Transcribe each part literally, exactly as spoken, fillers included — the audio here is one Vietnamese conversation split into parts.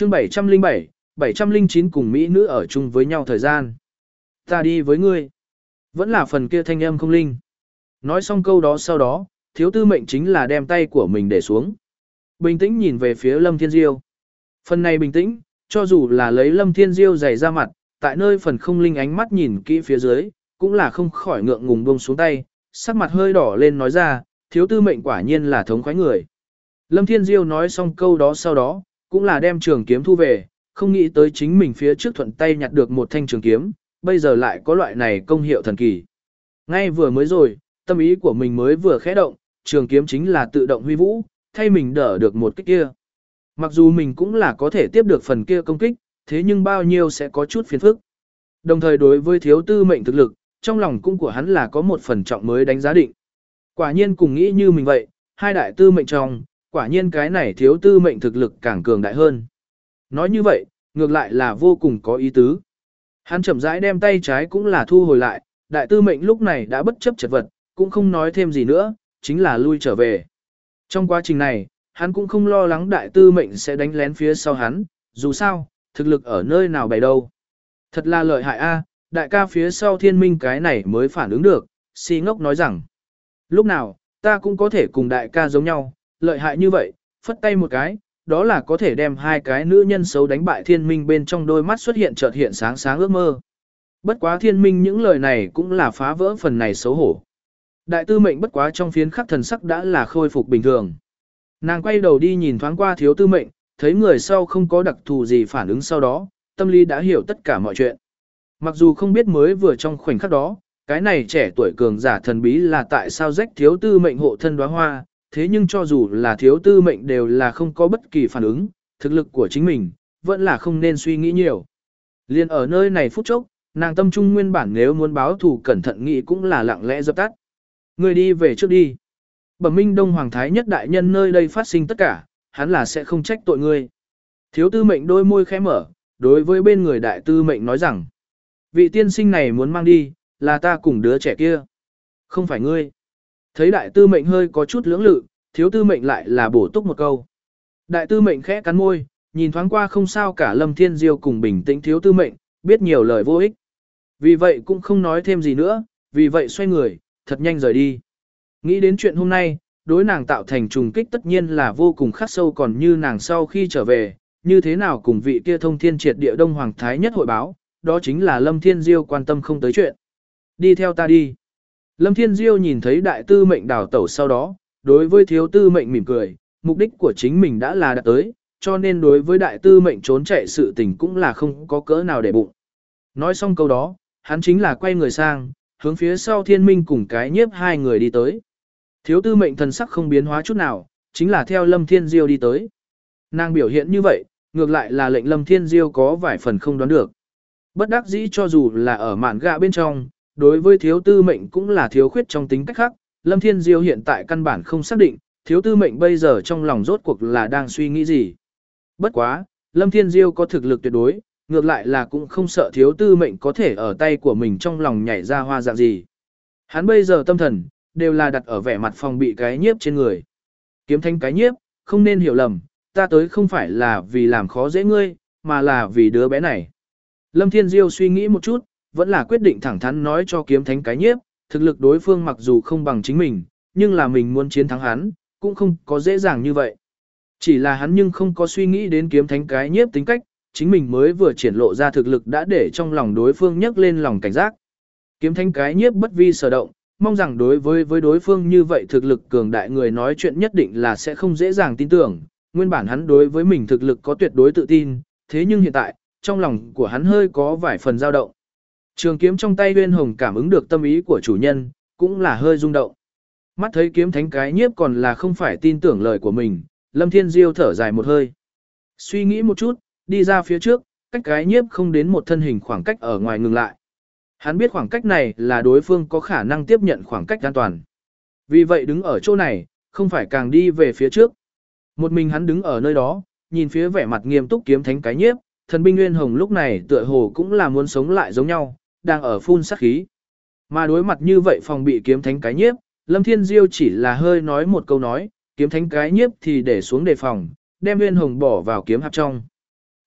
chương bảy trăm linh bảy, bảy trăm linh chín cùng Mỹ nữ ở chung với nhau thời gian. Ta đi với ngươi. Vẫn là phần kia thanh âm không linh. Nói xong câu đó sau đó, thiếu tư mệnh chính là đem tay của mình để xuống. Bình tĩnh nhìn về phía Lâm Thiên Diêu. Phần này bình tĩnh, cho dù là lấy Lâm Thiên Diêu dày ra mặt, tại nơi phần không linh ánh mắt nhìn kỹ phía dưới, cũng là không khỏi ngượng ngùng buông xuống tay, sắc mặt hơi đỏ lên nói ra, thiếu tư mệnh quả nhiên là thống khoái người. Lâm Thiên Diêu nói xong câu đó sau đó, cũng là đem trường kiếm thu về, không nghĩ tới chính mình phía trước thuận tay nhặt được một thanh trường kiếm, bây giờ lại có loại này công hiệu thần kỳ. Ngay vừa mới rồi, tâm ý của mình mới vừa khẽ động, trường kiếm chính là tự động huy vũ, thay mình đỡ được một kích kia. Mặc dù mình cũng là có thể tiếp được phần kia công kích, thế nhưng bao nhiêu sẽ có chút phiền phức. Đồng thời đối với thiếu tư mệnh thực lực, trong lòng cung của hắn là có một phần trọng mới đánh giá định. Quả nhiên cùng nghĩ như mình vậy, hai đại tư mệnh trong, quả nhiên cái này thiếu tư mệnh thực lực càng cường đại hơn. Nói như vậy, ngược lại là vô cùng có ý tứ. Hắn chậm rãi đem tay trái cũng là thu hồi lại, đại tư mệnh lúc này đã bất chấp chật vật, cũng không nói thêm gì nữa, chính là lui trở về. Trong quá trình này, hắn cũng không lo lắng đại tư mệnh sẽ đánh lén phía sau hắn, dù sao, thực lực ở nơi nào bày đâu. Thật là lợi hại a, đại ca phía sau thiên minh cái này mới phản ứng được, si ngốc nói rằng. Lúc nào, ta cũng có thể cùng đại ca giống nhau, lợi hại như vậy, phất tay một cái, đó là có thể đem hai cái nữ nhân xấu đánh bại thiên minh bên trong đôi mắt xuất hiện chợt hiện sáng sáng ước mơ. Bất quá thiên minh những lời này cũng là phá vỡ phần này xấu hổ. Đại tư mệnh bất quá trong phiến khắc thần sắc đã là khôi phục bình thường. Nàng quay đầu đi nhìn thoáng qua thiếu tư mệnh, thấy người sau không có đặc thù gì phản ứng sau đó, tâm lý đã hiểu tất cả mọi chuyện. Mặc dù không biết mới vừa trong khoảnh khắc đó, cái này trẻ tuổi cường giả thần bí là tại sao rách thiếu tư mệnh hộ thân đóa hoa, thế nhưng cho dù là thiếu tư mệnh đều là không có bất kỳ phản ứng, thực lực của chính mình, vẫn là không nên suy nghĩ nhiều. Liên ở nơi này phút chốc, nàng tâm trung nguyên bản nếu muốn báo thù cẩn thận nghĩ cũng là lặng lẽ dập tắt. Người đi về trước đi. Bẩm Minh Đông Hoàng Thái nhất đại nhân nơi đây phát sinh tất cả, hắn là sẽ không trách tội ngươi. Thiếu tư mệnh đôi môi khẽ mở, đối với bên người đại tư mệnh nói rằng, vị tiên sinh này muốn mang đi, là ta cùng đứa trẻ kia. Không phải ngươi. Thấy đại tư mệnh hơi có chút lưỡng lự, thiếu tư mệnh lại là bổ túc một câu. Đại tư mệnh khẽ cắn môi, nhìn thoáng qua không sao cả Lâm Thiên Diêu cùng bình tĩnh thiếu tư mệnh, biết nhiều lời vô ích. Vì vậy cũng không nói thêm gì nữa, vì vậy xoay người, thật nhanh rời đi. Nghĩ đến chuyện hôm nay, đối nàng tạo thành trùng kích tất nhiên là vô cùng khắc sâu còn như nàng sau khi trở về, như thế nào cùng vị kia thông thiên triệt địa Đông Hoàng Thái nhất hội báo, đó chính là Lâm Thiên Diêu quan tâm không tới chuyện. Đi theo ta đi. Lâm Thiên Diêu nhìn thấy đại tư mệnh đào tẩu sau đó, đối với thiếu tư mệnh mỉm cười, mục đích của chính mình đã là đạt tới, cho nên đối với đại tư mệnh trốn chạy sự tình cũng là không có cỡ nào để bụng. Nói xong câu đó, hắn chính là quay người sang, hướng phía sau thiên minh cùng cái nhiếp hai người đi tới. Thiếu tư mệnh thần sắc không biến hóa chút nào, chính là theo Lâm Thiên Diêu đi tới. Nàng biểu hiện như vậy, ngược lại là lệnh Lâm Thiên Diêu có vài phần không đoán được. Bất đắc dĩ cho dù là ở mạn gạ bên trong, đối với thiếu tư mệnh cũng là thiếu khuyết trong tính cách khác, Lâm Thiên Diêu hiện tại căn bản không xác định, thiếu tư mệnh bây giờ trong lòng rốt cuộc là đang suy nghĩ gì. Bất quá, Lâm Thiên Diêu có thực lực tuyệt đối, ngược lại là cũng không sợ thiếu tư mệnh có thể ở tay của mình trong lòng nhảy ra hoa dạng gì. Hắn bây giờ tâm thần, đều là đặt ở vẻ mặt phòng bị cái nhiếp trên người. Kiếm thanh cái nhiếp, không nên hiểu lầm, ta tới không phải là vì làm khó dễ ngươi, mà là vì đứa bé này. Lâm Thiên Diêu suy nghĩ một chút, vẫn là quyết định thẳng thắn nói cho kiếm thánh cái nhiếp, thực lực đối phương mặc dù không bằng chính mình, nhưng là mình muốn chiến thắng hắn, cũng không có dễ dàng như vậy. Chỉ là hắn nhưng không có suy nghĩ đến kiếm thánh cái nhiếp tính cách, chính mình mới vừa triển lộ ra thực lực đã để trong lòng đối phương nhấc lên lòng cảnh giác. Kiếm thánh cái nhiếp bất vi sở động, mong rằng đối với với đối phương như vậy thực lực cường đại người nói chuyện nhất định là sẽ không dễ dàng tin tưởng, nguyên bản hắn đối với mình thực lực có tuyệt đối tự tin, thế nhưng hiện tại, trong lòng của hắn hơi có vài phần dao động. Trường kiếm trong tay Uyên Hồng cảm ứng được tâm ý của chủ nhân, cũng là hơi rung động. Mắt thấy kiếm thánh cái nhiếp còn là không phải tin tưởng lời của mình, Lâm Thiên Diêu thở dài một hơi. Suy nghĩ một chút, đi ra phía trước, cách cái nhiếp không đến một thân hình khoảng cách ở ngoài ngừng lại. Hắn biết khoảng cách này là đối phương có khả năng tiếp nhận khoảng cách an toàn. Vì vậy đứng ở chỗ này, không phải càng đi về phía trước. Một mình hắn đứng ở nơi đó, nhìn phía vẻ mặt nghiêm túc kiếm thánh cái nhiếp, thần binh Nguyên Hồng lúc này tựa hồ cũng là muốn sống lại giống nhau, đang ở phun sát khí. Mà đối mặt như vậy phòng bị kiếm thánh cái nhiếp, Lâm Thiên Diêu chỉ là hơi nói một câu nói, kiếm thánh cái nhiếp thì để xuống đề phòng, đem Nguyên Hồng bỏ vào kiếm hạp trong.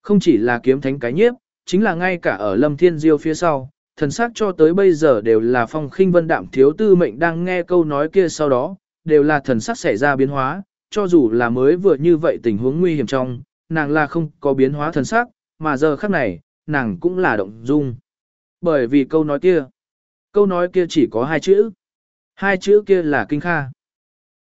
Không chỉ là kiếm thánh cái nhiếp, chính là ngay cả ở Lâm Thiên Diêu phía sau, thần sắc cho tới bây giờ đều là phong khinh vân đạm thiếu tư mệnh đang nghe câu nói kia sau đó, đều là thần sắc xảy ra biến hóa, cho dù là mới vừa như vậy tình huống nguy hiểm trong, nàng là không có biến hóa thần sắc, mà giờ khắc này, nàng cũng là động dung. Bởi vì câu nói kia, câu nói kia chỉ có hai chữ. Hai chữ kia là kinh kha.